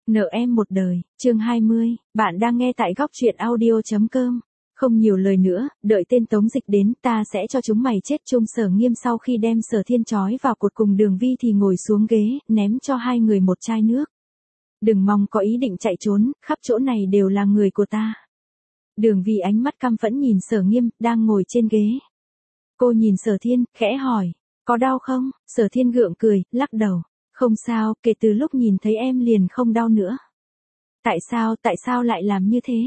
Nợ em một đời, chương 20, bạn đang nghe tại góc truyện audio.com. Không nhiều lời nữa, đợi tên Tống Dịch đến, ta sẽ cho chúng mày chết chung. Sở Nghiêm sau khi đem Sở Thiên trói vào cột cùng Đường Vi thì ngồi xuống ghế, ném cho hai người một chai nước. Đừng mong có ý định chạy trốn, khắp chỗ này đều là người của ta. Đường Vi ánh mắt căm phẫn nhìn Sở Nghiêm, đang ngồi trên ghế. Cô nhìn Sở Thiên, khẽ hỏi, có đau không? Sở Thiên gượng cười, lắc đầu. Không sao, kể từ lúc nhìn thấy em liền không đau nữa. Tại sao lại làm như thế?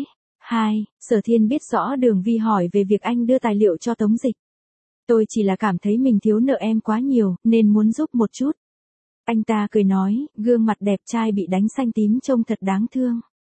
Sở Thiên biết rõ Đường Vi hỏi về việc anh đưa tài liệu cho Tống Dịch. Tôi chỉ là cảm thấy mình thiếu nợ em quá nhiều, nên muốn giúp một chút. Anh ta cười nói, gương mặt đẹp trai bị đánh xanh tím trông thật đáng thương.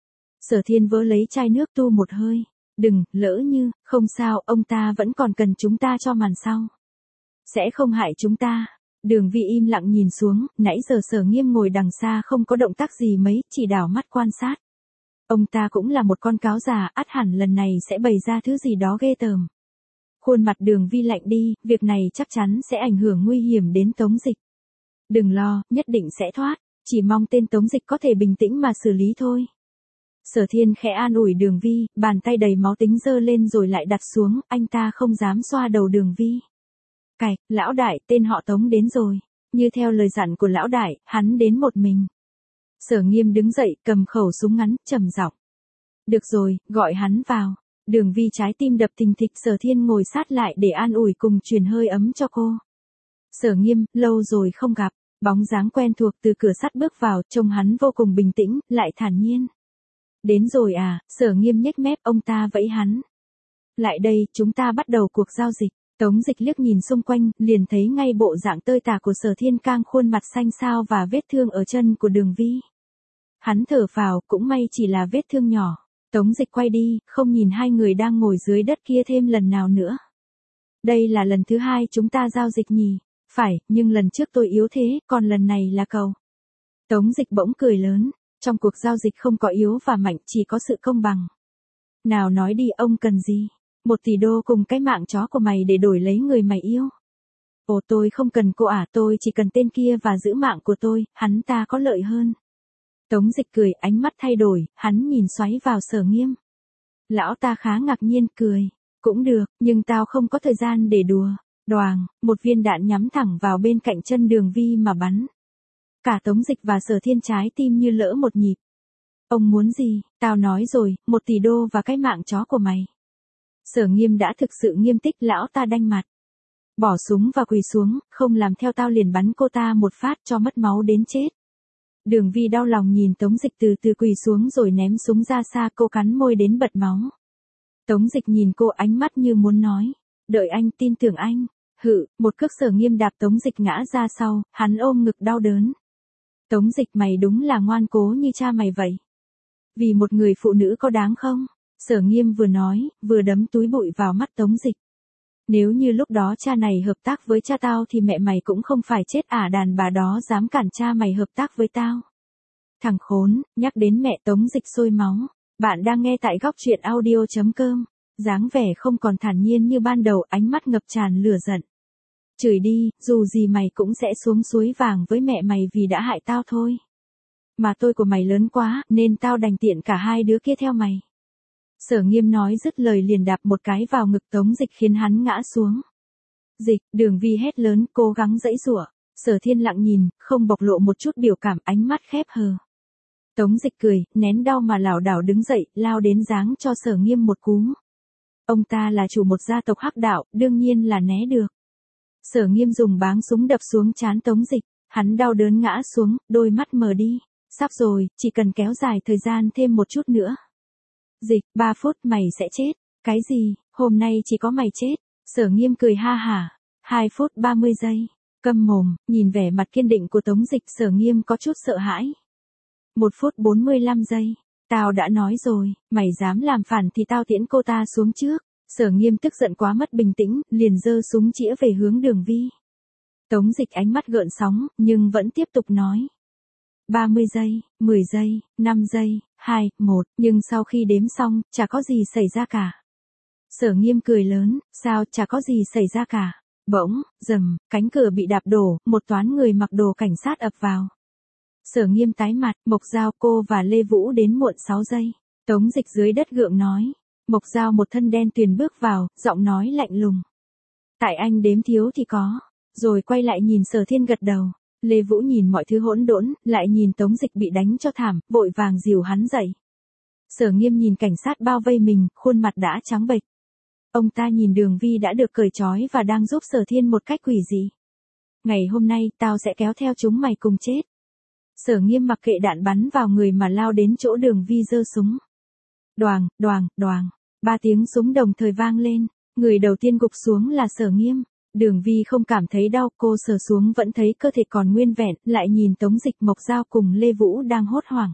Sở Thiên vớ lấy chai nước tu một hơi. Đừng, lỡ như, không sao, ông ta vẫn còn cần chúng ta cho màn sau. Sẽ không hại chúng ta. Đường Vi im lặng nhìn xuống, nãy giờ Sở Nghiêm ngồi đằng xa không có động tác gì mấy, chỉ đảo mắt quan sát. Ông ta cũng là một con cáo già, ắt hẳn lần này sẽ bày ra thứ gì đó ghê tởm. Khuôn mặt Đường Vi lạnh đi, việc này chắc chắn sẽ ảnh hưởng nguy hiểm đến Tống Dịch. Đừng lo, nhất định sẽ thoát, chỉ mong tên Tống Dịch có thể bình tĩnh mà xử lý thôi. Sở Thiên khẽ an ủi Đường Vi, bàn tay đầy máu tính giơ lên rồi lại đặt xuống, anh ta không dám xoa đầu Đường Vi. Cạch, lão đại, tên họ Tống đến rồi. Như theo lời dặn của lão đại, hắn đến một mình. Sở Nghiêm đứng dậy, cầm khẩu súng ngắn, trầm giọng. Được rồi, gọi hắn vào. Đường Vi trái tim đập thình thịch. Sở Thiên ngồi sát lại để an ủi cùng truyền hơi ấm cho cô. Sở Nghiêm, lâu rồi không gặp. Bóng dáng quen thuộc từ cửa sắt bước vào, trông hắn vô cùng bình tĩnh, lại thản nhiên. Đến rồi à? Sở Nghiêm nhếch mép, ông ta vẫy hắn. Lại đây, chúng ta bắt đầu cuộc giao dịch. Tống Dịch liếc nhìn xung quanh, liền thấy ngay bộ dạng tơi tả của Sở Thiên, cang khuôn mặt xanh xao và vết thương ở chân của Đường Vi. Hắn thở phào, cũng may chỉ là vết thương nhỏ. Tống Dịch quay đi, không nhìn hai người đang ngồi dưới đất kia thêm lần nào nữa. Đây là lần thứ hai chúng ta giao dịch nhỉ? Phải, nhưng lần trước tôi yếu thế, còn lần này là cậu. Tống Dịch bỗng cười lớn, trong cuộc giao dịch không có yếu và mạnh, chỉ có sự công bằng. Nào nói đi, ông cần gì? 1 tỷ đô cùng cái mạng chó của mày để đổi lấy người mày yêu. Ồ, tôi không cần cô à, tôi chỉ cần tên kia và giữ mạng của tôi, hắn ta có lợi hơn. Tống Dịch cười, ánh mắt thay đổi, hắn nhìn xoáy vào Sở Nghiêm. Lão ta khá ngạc nhiên, cười. Cũng được, nhưng tao không có thời gian để đùa. Đoàng, một viên đạn nhắm thẳng vào bên cạnh chân Đường Vi mà bắn. Cả Tống Dịch và Sở Thiên trái tim như lỡ một nhịp. Ông muốn gì? Tao nói rồi, 1 tỷ đô và cái mạng chó của mày. Sở Nghiêm đã thực sự nghiêm túc, lão ta đanh mặt. Bỏ súng và quỳ xuống, không làm theo tao liền bắn cô ta một phát cho mất máu đến chết. Đường Vi đau lòng nhìn Tống Dịch từ từ quỳ xuống rồi ném súng ra xa, cô cắn môi đến bật máu. Tống Dịch nhìn cô, ánh mắt như muốn nói. Đợi anh, tin tưởng anh. Hự, một cước Sở Nghiêm đạp Tống Dịch ngã ra sau, hắn ôm ngực đau đớn. Tống Dịch, mày đúng là ngoan cố như cha mày vậy. Vì một người phụ nữ có đáng không? Sở Nghiêm vừa nói, vừa đấm túi bụi vào mắt Tống Dịch. Nếu như lúc đó cha này hợp tác với cha tao thì mẹ mày cũng không phải chết à, đàn bà đó dám cản cha mày hợp tác với tao. Thằng khốn, nhắc đến mẹ Tống Dịch sôi máu. Bạn đang nghe tại góc truyện audio.com. Dáng vẻ không còn thản nhiên như ban đầu, ánh mắt ngập tràn lửa giận. Chửi đi, dù gì mày cũng sẽ xuống suối vàng với mẹ mày vì đã hại tao thôi. Mà tôi của mày lớn quá, nên tao đành tiện cả hai đứa kia theo mày. Sở Nghiêm nói dứt lời liền đạp một cái vào ngực Tống Dịch khiến hắn ngã xuống. Dịch, Đường Vi hét lớn, cố gắng giãy giụa. Sở Thiên lặng nhìn, không bộc lộ một chút biểu cảm, ánh mắt khép hờ. Tống Dịch cười, nén đau mà lảo đảo đứng dậy, lao đến giáng cho Sở Nghiêm một cú. Ông ta là chủ một gia tộc hắc đạo, đương nhiên là né được. Sở Nghiêm dùng báng súng đập xuống trán Tống Dịch, hắn đau đớn ngã xuống, đôi mắt mờ đi. Sắp rồi, chỉ cần kéo dài thời gian thêm một chút nữa. Dịch, 3 phút mày sẽ chết. Cái gì, hôm nay chỉ có mày chết. Sở Nghiêm cười ha hả. 2 phút 30 giây. Câm mồm, nhìn vẻ mặt kiên định của Tống Dịch, Sở Nghiêm có chút sợ hãi. 1 phút 45 giây. Tao đã nói rồi, mày dám làm phản thì tao tiễn cô ta xuống trước. Sở Nghiêm tức giận quá mất bình tĩnh, liền giơ súng chĩa về hướng Đường Vi. Tống Dịch ánh mắt gợn sóng, nhưng vẫn tiếp tục nói. 30 giây, 10 giây, 5 giây, 2, 1, nhưng sau khi đếm xong, chả có gì xảy ra cả. Sở Nghiêm cười lớn, sao chả có gì xảy ra cả. Bỗng, rầm, cánh cửa bị đạp đổ, một toán người mặc đồ cảnh sát ập vào. Sở Nghiêm tái mặt, Mộc Giao cô và Lê Vũ đến muộn 6 giây. Tống Dịch dưới đất gượng nói. Mộc Giao một thân đen tuyền bước vào, giọng nói lạnh lùng. Tại anh đếm thiếu thì có. Rồi quay lại nhìn Sở Thiên gật đầu. Lê Vũ nhìn mọi thứ hỗn độn, lại nhìn Tống Dịch bị đánh cho thảm, vội vàng dìu hắn dậy. Sở Nghiêm nhìn cảnh sát bao vây mình, khuôn mặt đã trắng bệch. Ông ta nhìn Đường Vi đã được cởi trói và đang giúp Sở Thiên một cách quỷ dị. Ngày hôm nay tao sẽ kéo theo chúng mày cùng chết. Sở Nghiêm mặc kệ đạn bắn vào người mà lao đến chỗ Đường Vi giơ súng. Đoàng, đoàng, đoàng. 3 tiếng súng đồng thời vang lên. Người đầu tiên gục xuống là Sở Nghiêm. Đường Vi không cảm thấy đau, cô sờ xuống vẫn thấy cơ thể còn nguyên vẹn, lại nhìn Tống Dịch, Mộc Giao cùng Lê Vũ đang hốt hoảng.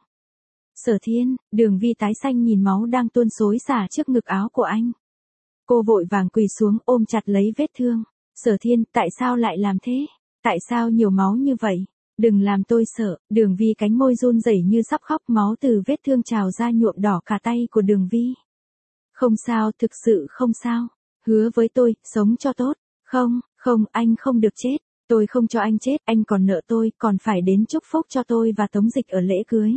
Sở Thiên, Đường Vi tái xanh nhìn máu đang tuôn xối xả trước ngực áo của anh. Cô vội vàng quỳ xuống ôm chặt lấy vết thương. Sở Thiên, tại sao lại làm thế? Tại sao nhiều máu như vậy? Đừng làm tôi sợ. Đường Vi cánh môi run rẩy như sắp khóc, máu từ vết thương trào ra nhuộm đỏ cả tay của Đường Vi. Không sao, thực sự không sao. Hứa với tôi, sống cho tốt. Không, không, anh không được chết. Tôi không cho anh chết, anh còn nợ tôi, còn phải đến chúc phúc cho tôi và Tống Dịch ở lễ cưới.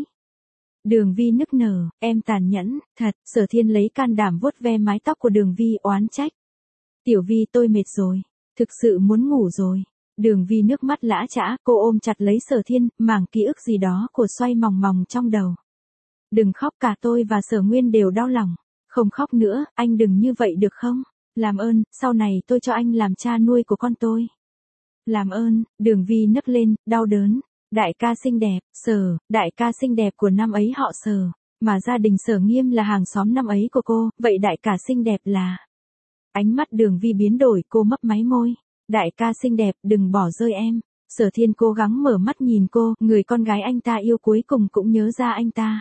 Đường Vi nức nở, em tàn nhẫn, thật. Sở Thiên lấy can đảm vuốt ve mái tóc của Đường Vi oán trách. Tiểu Vi, tôi mệt rồi. Thực sự muốn ngủ rồi. Đường Vi nước mắt lã chã, cô ôm chặt lấy Sở Thiên, mảng ký ức gì đó của xoay mòng mòng trong đầu. Đừng khóc, cả tôi và Sở Nguyên đều đau lòng. Không khóc nữa, anh đừng như vậy được không? Làm ơn, sau này tôi cho anh làm cha nuôi của con tôi. Làm ơn. Đường Vi nấc lên, đau đớn. Đại ca xinh đẹp, Sở, đại ca xinh đẹp của năm ấy họ Sở, mà gia đình Sở Nghiêm là hàng xóm năm ấy của cô, vậy đại ca xinh đẹp là... Ánh mắt Đường Vi biến đổi, cô mấp máy môi. Đại ca xinh đẹp, đừng bỏ rơi em. Sở Thiên cố gắng mở mắt nhìn cô, người con gái anh ta yêu cuối cùng cũng nhớ ra anh ta.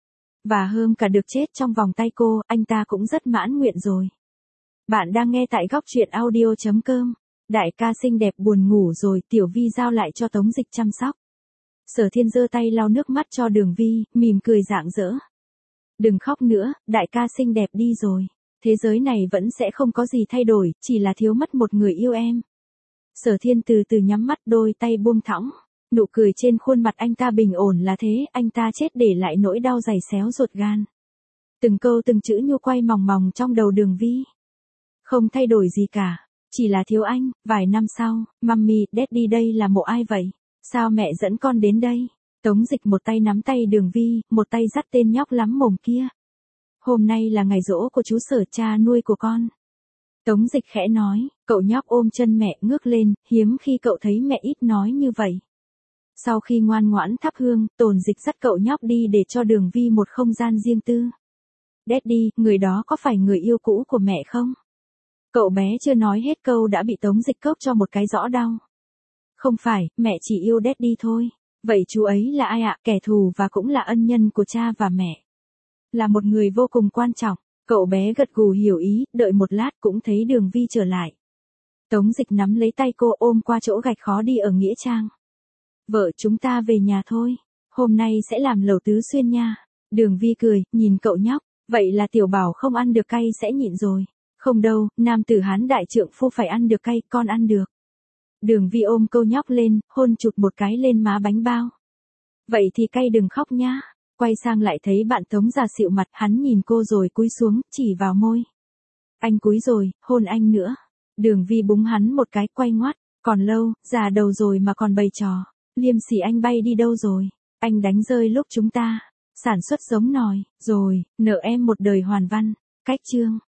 Và hơn cả được chết trong vòng tay cô, anh ta cũng rất mãn nguyện rồi. Bạn đang nghe tại góc truyện audio.com. Đại ca xinh đẹp buồn ngủ rồi, Tiểu Vi giao lại cho Tống Dịch chăm sóc. Sở Thiên giơ tay lau nước mắt cho Đường Vi, mỉm cười rạng rỡ. Đừng khóc nữa, đại ca xinh đẹp đi rồi. Thế giới này vẫn sẽ không có gì thay đổi, chỉ là thiếu mất một người yêu em. Sở Thiên từ từ nhắm mắt, đôi tay buông thõng. Nụ cười trên khuôn mặt anh ta bình ổn là thế, anh ta chết để lại nỗi đau dày xéo ruột gan. Từng câu từng chữ nhu quay mòng mòng trong đầu Đường Vi. Không thay đổi gì cả, chỉ là thiếu anh. Vài năm sau, Mummy, Daddy đây là mộ ai vậy? Sao mẹ dẫn con đến đây? Tống Dịch một tay nắm tay Đường Vi, một tay dắt tên nhóc lắm mồm kia. Hôm nay là ngày giỗ của chú Sở, cha nuôi của con. Tống Dịch khẽ nói, cậu nhóc ôm chân mẹ ngước lên, hiếm khi cậu thấy mẹ ít nói như vậy. Sau khi ngoan ngoãn thắp hương, Tồn Dịch dắt cậu nhóc đi để cho Đường Vi một không gian riêng tư. Daddy, người đó có phải người yêu cũ của mẹ không? Cậu bé chưa nói hết câu đã bị Tống Dịch cốc cho một cái rõ đau. Không phải, mẹ chỉ yêu Daddy thôi. Vậy chú ấy là ai ạ? Kẻ thù và cũng là ân nhân của cha và mẹ. Là một người vô cùng quan trọng. Cậu bé gật gù hiểu ý, đợi một lát cũng thấy Đường Vi trở lại. Tống Dịch nắm lấy tay cô ôm qua chỗ gạch khó đi ở Nghĩa Trang. Vợ chúng ta về nhà thôi. Hôm nay sẽ làm lẩu tứ xuyên nha. Đường Vi cười, nhìn cậu nhóc. Vậy là Tiểu Bảo không ăn được cay sẽ nhịn rồi. Không đâu, nam tử Hán đại trượng phu phải ăn được cay, con ăn được. Đường Vi ôm câu nhóc lên, hôn chụt một cái lên má bánh bao. Vậy thì cay đừng khóc nhá. Quay sang lại thấy bạn Tống già xịu mặt, hắn nhìn cô rồi cúi xuống, chỉ vào môi. Anh cúi rồi, hôn anh nữa. Đường Vi búng hắn một cái, quay ngoắt. Còn lâu, già đầu rồi mà còn bày trò. Liêm sỉ anh bay đi đâu rồi? Anh đánh rơi lúc chúng ta sản xuất giống nòi, rồi, nợ em một đời hoàn văn. Cách chương.